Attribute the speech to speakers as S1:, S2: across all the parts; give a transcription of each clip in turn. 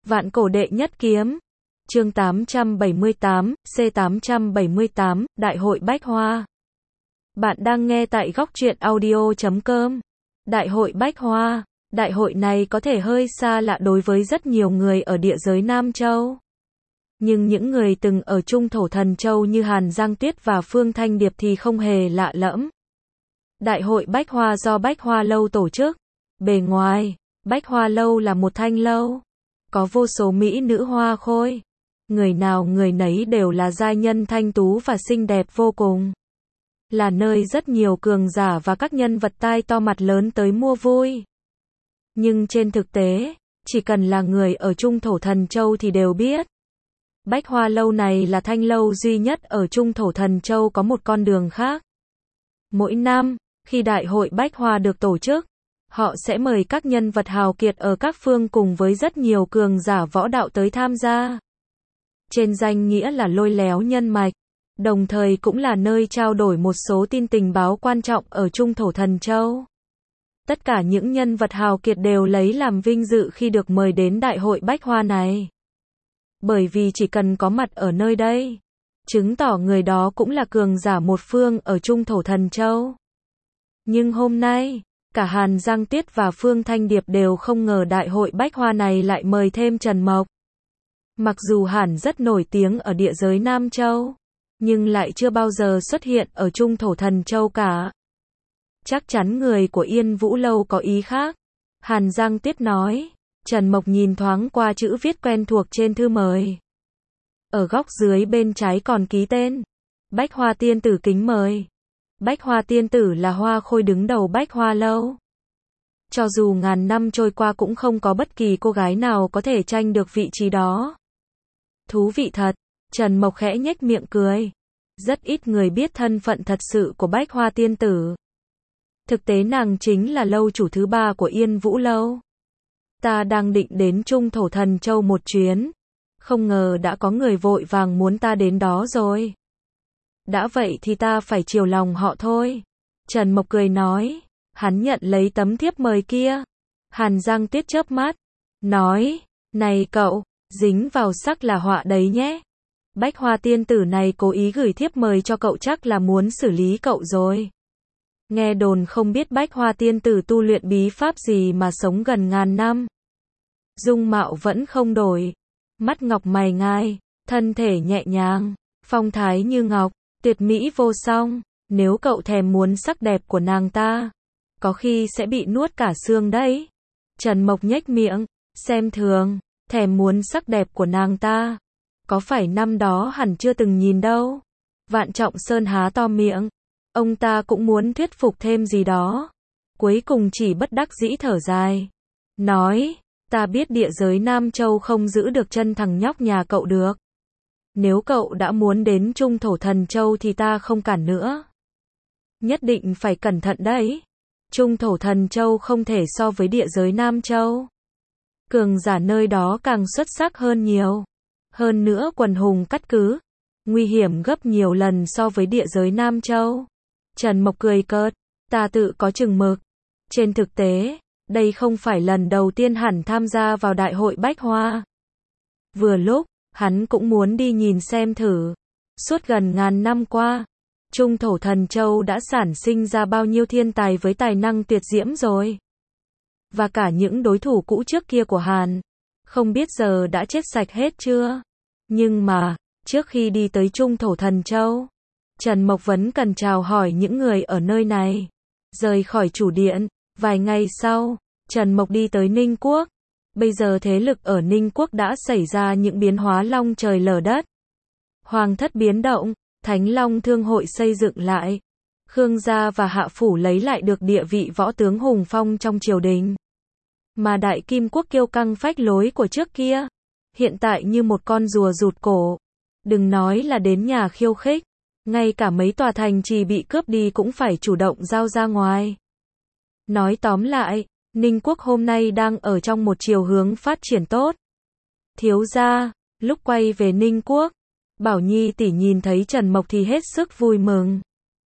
S1: Vạn cổ đệ nhất kiếm. Chương 878, C878, Đại hội Bách Hoa. Bạn đang nghe tại góc truyện audio.com. Đại hội Bách Hoa. Đại hội này có thể hơi xa lạ đối với rất nhiều người ở địa giới Nam Châu. Nhưng những người từng ở Trung Thổ Thần Châu như Hàn Giang Tuyết và Phương Thanh Điệp thì không hề lạ lẫm. Đại hội Bách Hoa do Bách Hoa Lâu tổ chức. Bề ngoài, Bách Hoa Lâu là một thanh lâu. Có vô số mỹ nữ hoa khôi. Người nào người nấy đều là giai nhân thanh tú và xinh đẹp vô cùng. Là nơi rất nhiều cường giả và các nhân vật tai to mặt lớn tới mua vui. Nhưng trên thực tế, chỉ cần là người ở Trung Thổ Thần Châu thì đều biết. Bách Hoa Lâu này là thanh lâu duy nhất ở Trung Thổ Thần Châu có một con đường khác. Mỗi năm, khi Đại hội Bách Hoa được tổ chức, họ sẽ mời các nhân vật hào kiệt ở các phương cùng với rất nhiều cường giả võ đạo tới tham gia. Trên danh nghĩa là lôi léo nhân mạch, đồng thời cũng là nơi trao đổi một số tin tình báo quan trọng ở Trung Thổ Thần Châu. Tất cả những nhân vật hào kiệt đều lấy làm vinh dự khi được mời đến Đại hội Bách Hoa này. Bởi vì chỉ cần có mặt ở nơi đây, chứng tỏ người đó cũng là cường giả một phương ở Trung Thổ Thần Châu. Nhưng hôm nay, cả Hàn Giang Tuyết và Phương Thanh Điệp đều không ngờ Đại hội Bách Hoa này lại mời thêm Trần Mộc. Mặc dù Hàn rất nổi tiếng ở địa giới Nam Châu, nhưng lại chưa bao giờ xuất hiện ở Trung Thổ Thần Châu cả. Chắc chắn người của Yên Vũ Lâu có ý khác. Hàn Giang Tuyết nói. Trần Mộc nhìn thoáng qua chữ viết quen thuộc trên thư mời. Ở góc dưới bên trái còn ký tên. Bách Hoa Tiên Tử kính mời. Bách Hoa Tiên Tử là hoa khôi đứng đầu Bách Hoa Lâu. Cho dù ngàn năm trôi qua cũng không có bất kỳ cô gái nào có thể tranh được vị trí đó. Thú vị thật. Trần Mộc khẽ nhếch miệng cười. Rất ít người biết thân phận thật sự của Bách Hoa Tiên Tử. Thực tế nàng chính là lâu chủ thứ 3 của Yên Vũ Lâu. Ta đang định đến Trung Thổ Thần Châu một chuyến. Không ngờ đã có người vội vàng muốn ta đến đó rồi. Đã vậy thì ta phải chiều lòng họ thôi. Trần Mộc cười nói. Hắn nhận lấy tấm thiếp mời kia. Hàn Giang Tuyết chớp mắt. Nói. Này cậu, dính vào sắc là họa đấy nhé. Bách Hoa Tiên Tử này cố ý gửi thiếp mời cho cậu chắc là muốn xử lý cậu rồi. Nghe đồn không biết Bách Hoa Tiên Tử tu luyện bí pháp gì mà sống gần ngàn năm. Dung mạo vẫn không đổi. Mắt ngọc mày ngai, thân thể nhẹ nhàng, phong thái như ngọc, tuyệt mỹ vô song. Nếu cậu thèm muốn sắc đẹp của nàng ta, có khi sẽ bị nuốt cả xương đấy. Trần Mộc nhếch miệng, xem thường, thèm muốn sắc đẹp của nàng ta. Có phải năm đó hẳn chưa từng nhìn đâu. Vạn Trọng Sơn há to miệng. Ông ta cũng muốn thuyết phục thêm gì đó. Cuối cùng chỉ bất đắc dĩ thở dài. Nói, ta biết địa giới Nam Châu không giữ được chân thằng nhóc nhà cậu được. Nếu cậu đã muốn đến Trung Thổ Thần Châu thì ta không cản nữa. Nhất định phải cẩn thận đấy. Trung Thổ Thần Châu không thể so với địa giới Nam Châu. Cường giả nơi đó càng xuất sắc hơn nhiều. Hơn nữa quần hùng cắt cứ. Nguy hiểm gấp nhiều lần so với địa giới Nam Châu. Trần Mộc cười cợt. Ta tự có chừng mực. Trên thực tế, đây không phải lần đầu tiên hắn tham gia vào Đại hội Bách Hoa. Vừa lúc, hắn cũng muốn đi nhìn xem thử. Suốt gần ngàn năm qua, Trung Thổ Thần Châu đã sản sinh ra bao nhiêu thiên tài với tài năng tuyệt diễm rồi. Và cả những đối thủ cũ trước kia của Hàn, không biết giờ đã chết sạch hết chưa. Nhưng mà, trước khi đi tới Trung Thổ Thần Châu, Trần Mộc vẫn cần chào hỏi những người ở nơi này. Rời khỏi chủ điện, vài ngày sau, Trần Mộc đi tới Ninh Quốc. Bây giờ thế lực ở Ninh Quốc đã xảy ra những biến hóa long trời lở đất. Hoàng thất biến động, Thánh Long Thương hội xây dựng lại. Khương gia và Hạ phủ lấy lại được địa vị võ tướng hùng phong trong triều đình. Mà Đại Kim Quốc kiêu căng phách lối của trước kia, hiện tại như một con rùa rụt cổ. Đừng nói là đến nhà khiêu khích, ngay cả mấy tòa thành trì bị cướp đi cũng phải chủ động giao ra ngoài. Nói tóm lại, Ninh Quốc hôm nay đang ở trong một chiều hướng phát triển tốt. Thiếu gia, lúc quay về Ninh Quốc, Bảo Nhi tỷ nhìn thấy Trần Mộc thì hết sức vui mừng.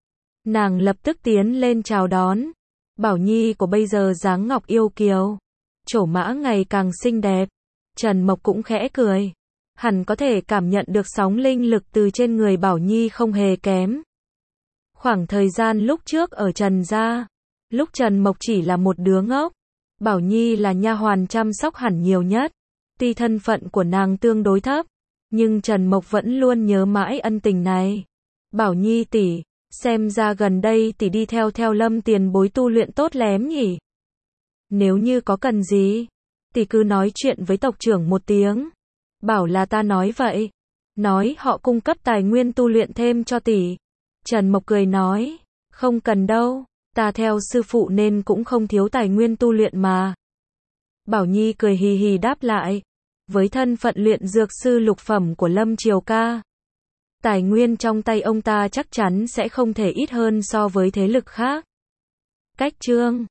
S1: Nàng lập tức tiến lên chào đón. Bảo Nhi của bây giờ dáng ngọc yêu kiều, trổ mã ngày càng xinh đẹp. Trần Mộc cũng khẽ cười. Hẳn có thể cảm nhận được sóng linh lực từ trên người Bảo Nhi không hề kém. Khoảng thời gian lúc trước ở Trần gia, lúc Trần Mộc chỉ là một đứa ngốc, Bảo Nhi là nha hoàn chăm sóc hẳn nhiều nhất. Tuy thân phận của nàng tương đối thấp, nhưng Trần Mộc vẫn luôn nhớ mãi ân tình này. Bảo Nhi tỷ, xem ra gần đây tỷ đi theo Lâm tiền bối tu luyện tốt lắm nhỉ. Nếu như có cần gì, tỷ cứ nói chuyện với tộc trưởng một tiếng. Bảo là ta nói vậy. Nói họ cung cấp tài nguyên tu luyện thêm cho tỷ. Trần Mộc cười nói, không cần đâu, ta theo sư phụ nên cũng không thiếu tài nguyên tu luyện mà. Bảo Nhi cười hì hì đáp lại, với thân phận luyện dược sư lục phẩm của Lâm Triều ca, tài nguyên trong tay ông ta chắc chắn sẽ không thể ít hơn so với thế lực khác. Cách chương